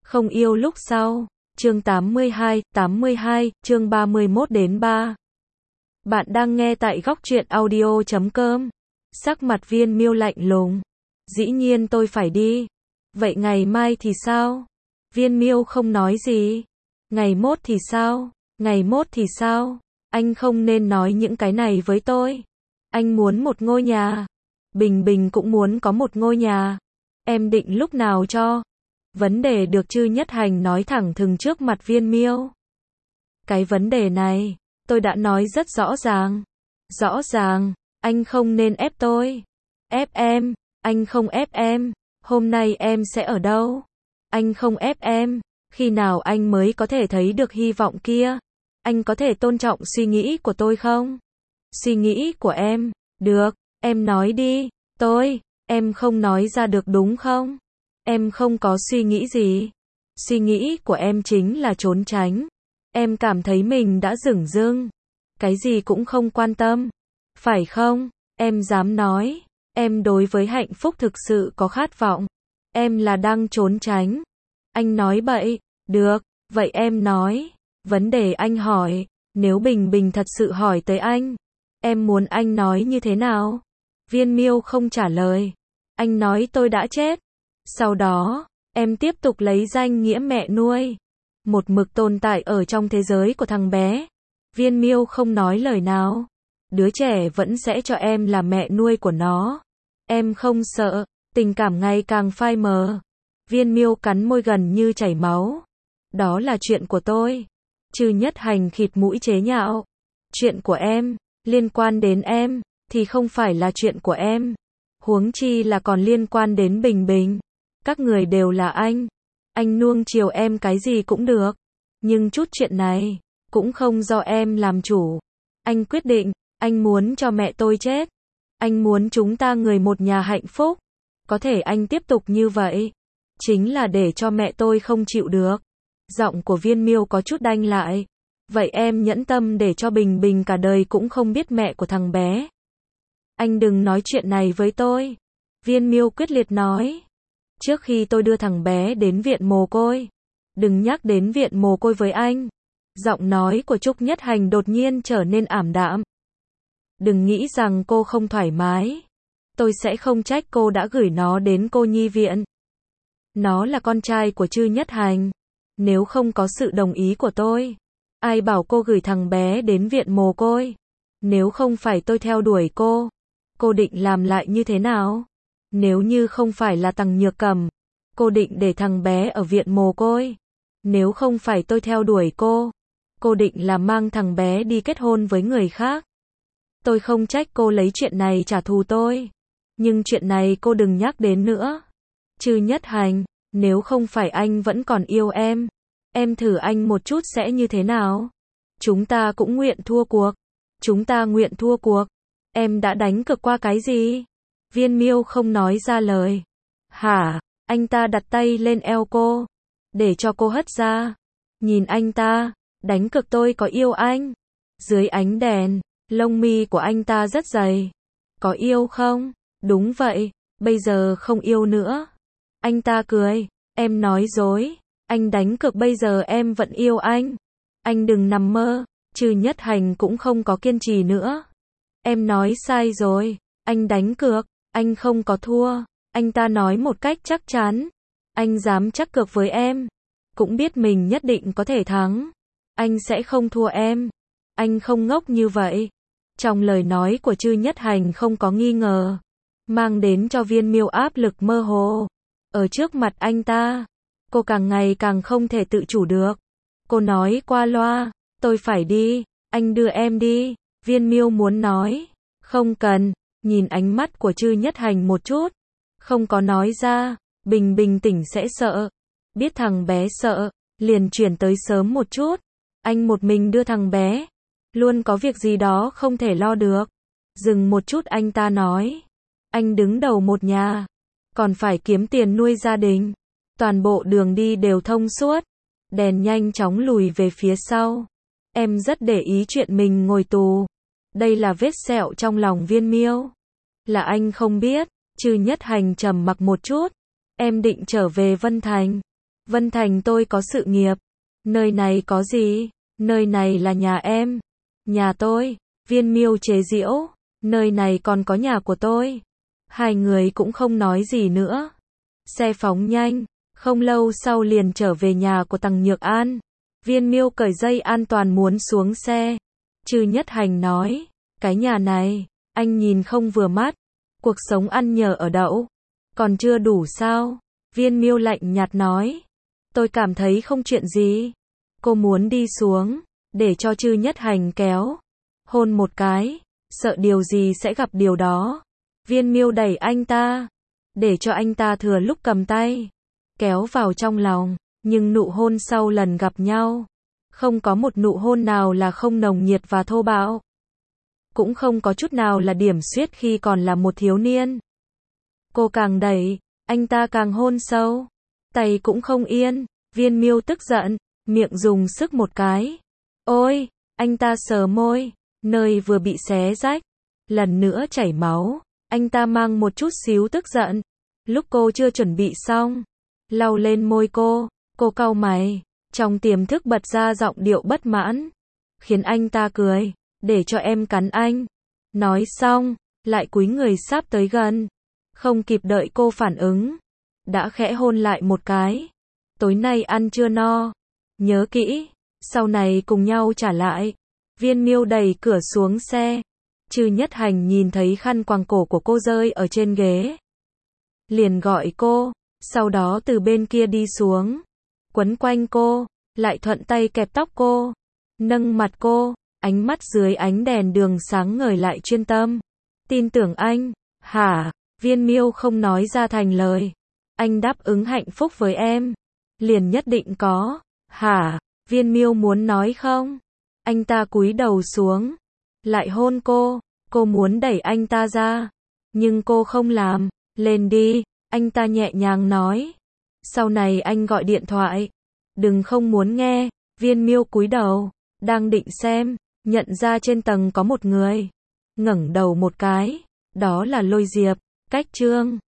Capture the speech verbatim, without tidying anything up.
Không yêu lúc sau. Chương tám mươi hai, tám mươi hai, chương ba mươi mốt đến ba. Bạn đang nghe tại góc truyện audio chấm com. Sắc mặt Viên Miêu lạnh lùng. Dĩ nhiên tôi phải đi. Vậy ngày mai thì sao? Viên Miêu không nói gì. Ngày mốt thì sao? Ngày mốt thì sao? Anh không nên nói những cái này với tôi. Anh muốn một ngôi nhà. Bình Bình cũng muốn có một ngôi nhà. Em định lúc nào cho? Vấn đề được Chư Nhất Hành nói thẳng thừng trước mặt Viên Miêu. Cái vấn đề này, tôi đã nói rất rõ ràng. Rõ ràng, anh không nên ép tôi. Ép em, anh không ép em. Hôm nay em sẽ ở đâu? Anh không ép em. Khi nào anh mới có thể thấy được hy vọng kia? Anh có thể tôn trọng suy nghĩ của tôi không? Suy nghĩ của em, được, em nói đi. Tôi, em không nói ra được đúng không? Em không có suy nghĩ gì. Suy nghĩ của em chính là trốn tránh. Em cảm thấy mình đã dửng dưng. Cái gì cũng không quan tâm. Phải không? Em dám nói. Em đối với hạnh phúc thực sự có khát vọng. Em là đang trốn tránh. Anh nói bậy. Được, vậy em nói. Vấn đề anh hỏi, nếu Bình Bình thật sự hỏi tới anh, em muốn anh nói như thế nào? Viên Miêu không trả lời. Anh nói tôi đã chết. Sau đó, em tiếp tục lấy danh nghĩa mẹ nuôi. Một mực tồn tại ở trong thế giới của thằng bé. Viên Miêu không nói lời nào. Đứa trẻ vẫn sẽ cho em là mẹ nuôi của nó. Em không sợ. Tình cảm ngày càng phai mờ. Viên Miêu cắn môi gần như chảy máu. Đó là chuyện của tôi. Chư Nhất Hành khịt mũi chế nhạo. Chuyện của em, liên quan đến em, thì không phải là chuyện của em. Huống chi là còn liên quan đến Bình Bình. Các người đều là anh. Anh nuông chiều em cái gì cũng được. Nhưng chút chuyện này, cũng không do em làm chủ. Anh quyết định, anh muốn cho mẹ tôi chết. Anh muốn chúng ta người một nhà hạnh phúc. Có thể anh tiếp tục như vậy, chính là để cho mẹ tôi không chịu được. Giọng của Viên Miêu có chút đanh lại. Vậy em nhẫn tâm để cho Bình Bình cả đời cũng không biết mẹ của thằng bé. Anh đừng nói chuyện này với tôi. Viên Miêu quyết liệt nói. Trước khi tôi đưa thằng bé đến viện mồ côi, đừng nhắc đến viện mồ côi với anh. Giọng nói của Trúc Nhất Hành đột nhiên trở nên ảm đạm. Đừng nghĩ rằng cô không thoải mái. Tôi sẽ không trách cô đã gửi nó đến cô nhi viện. Nó là con trai của Chư Nhất Hành. Nếu không có sự đồng ý của tôi, ai bảo cô gửi thằng bé đến viện mồ côi? Nếu không phải tôi theo đuổi cô, cô định làm lại như thế nào? Nếu như không phải là Tằng Nhược Cẩm, cô định để thằng bé ở viện mồ côi? Nếu không phải tôi theo đuổi cô, cô định là mang thằng bé đi kết hôn với người khác? Tôi không trách cô lấy chuyện này trả thù tôi. Nhưng chuyện này cô đừng nhắc đến nữa. Chư Nhất Hành, nếu không phải anh vẫn còn yêu em, em thử anh một chút sẽ như thế nào? Chúng ta cũng nguyện thua cuộc. Chúng ta nguyện thua cuộc. Em đã đánh cược qua cái gì? Viên Miêu không nói ra lời. Hả? Anh ta đặt tay lên eo cô, để cho cô hất ra. Nhìn anh ta, đánh cược tôi có yêu anh. Dưới ánh đèn, lông mi của anh ta rất dày. Có yêu không? Đúng vậy, bây giờ không yêu nữa. Anh ta cười. Em nói dối. Anh đánh cược bây giờ em vẫn yêu anh. Anh đừng nằm mơ. Chư Nhất Hành cũng không có kiên trì nữa. Em nói sai rồi. Anh đánh cược. Anh không có thua. Anh ta nói một cách chắc chắn. Anh dám chắc cược với em. Cũng biết mình nhất định có thể thắng. Anh sẽ không thua em. Anh không ngốc như vậy. Trong lời nói của Chư Nhất Hành không có nghi ngờ, mang đến cho Viên Miêu áp lực mơ hồ. Ở trước mặt anh ta, cô càng ngày càng không thể tự chủ được. Cô nói qua loa, tôi phải đi, anh đưa em đi. Viên Miêu muốn nói, không cần, nhìn ánh mắt của Chư Nhất Hành một chút. Không có nói ra, Bình Bình tỉnh sẽ sợ. Biết thằng bé sợ, liền chuyển tới sớm một chút. Anh một mình đưa thằng bé, luôn có việc gì đó không thể lo được. Dừng một chút anh ta nói, anh đứng đầu một nhà, còn phải kiếm tiền nuôi gia đình. Toàn bộ đường đi đều thông suốt. Đèn nhanh chóng lùi về phía sau. Em rất để ý chuyện mình ngồi tù. Đây là vết sẹo trong lòng Viên Miêu. Là anh không biết. Chư Nhất Hành trầm mặc một chút. Em định trở về Vân Thành. Vân Thành tôi có sự nghiệp. Nơi này có gì? Nơi này là nhà em. Nhà tôi. Viên Miêu chế giễu. Nơi này còn có nhà của tôi. Hai người cũng không nói gì nữa. Xe phóng nhanh. Không lâu sau liền trở về nhà của Tằng Nhược An. Viên Miêu cởi dây an toàn muốn xuống xe. Trư Nhất Hành nói. Cái nhà này, anh nhìn không vừa mắt. Cuộc sống ăn nhờ ở đậu. Còn chưa đủ sao? Viên Miêu lạnh nhạt nói. Tôi cảm thấy không chuyện gì. Cô muốn đi xuống. Để cho Trư Nhất Hành kéo. Hôn một cái. Sợ điều gì sẽ gặp điều đó. Viên Miêu đẩy anh ta. Để cho anh ta thừa lúc cầm tay. Kéo vào trong lòng. Nhưng nụ hôn sau lần gặp nhau. Không có một nụ hôn nào là không nồng nhiệt và thô bạo. Cũng không có chút nào là điểm xuyết khi còn là một thiếu niên. Cô càng đẩy, anh ta càng hôn sâu. Tay cũng không yên. Viên Miêu tức giận, miệng dùng sức một cái. Ôi, anh ta sờ môi, nơi vừa bị xé rách. Lần nữa chảy máu. Anh ta mang một chút xíu tức giận. Lúc cô chưa chuẩn bị xong, lau lên môi cô. Cô cau mày, trong tiềm thức bật ra giọng điệu bất mãn. Khiến anh ta cười. Để cho em cắn anh. Nói xong, lại cúi người sáp tới gần. Không kịp đợi cô phản ứng. Đã khẽ hôn lại một cái. Tối nay ăn chưa no. Nhớ kỹ. Sau này cùng nhau trả lại. Viên Miêu đẩy cửa xuống xe. Trư Nhất Hành nhìn thấy khăn quàng cổ của cô rơi ở trên ghế. Liền gọi cô. Sau đó từ bên kia đi xuống. Quấn quanh cô. Lại thuận tay kẹp tóc cô. Nâng mặt cô. Ánh mắt dưới ánh đèn đường sáng ngời lại chuyên tâm. Tin tưởng anh. Hả? Viên Miêu không nói ra thành lời. Anh đáp ứng hạnh phúc với em. Liền nhất định có. Hả? Viên Miêu muốn nói không? Anh ta cúi đầu xuống. Lại hôn cô. Cô muốn đẩy anh ta ra. Nhưng cô không làm. Lên đi. Anh ta nhẹ nhàng nói. Sau này anh gọi điện thoại. Đừng không muốn nghe. Viên Miêu cúi đầu. Đang định xem. Nhận ra trên tầng có một người. Ngẩng đầu một cái. Đó là Lôi Diệp. Cách Trương.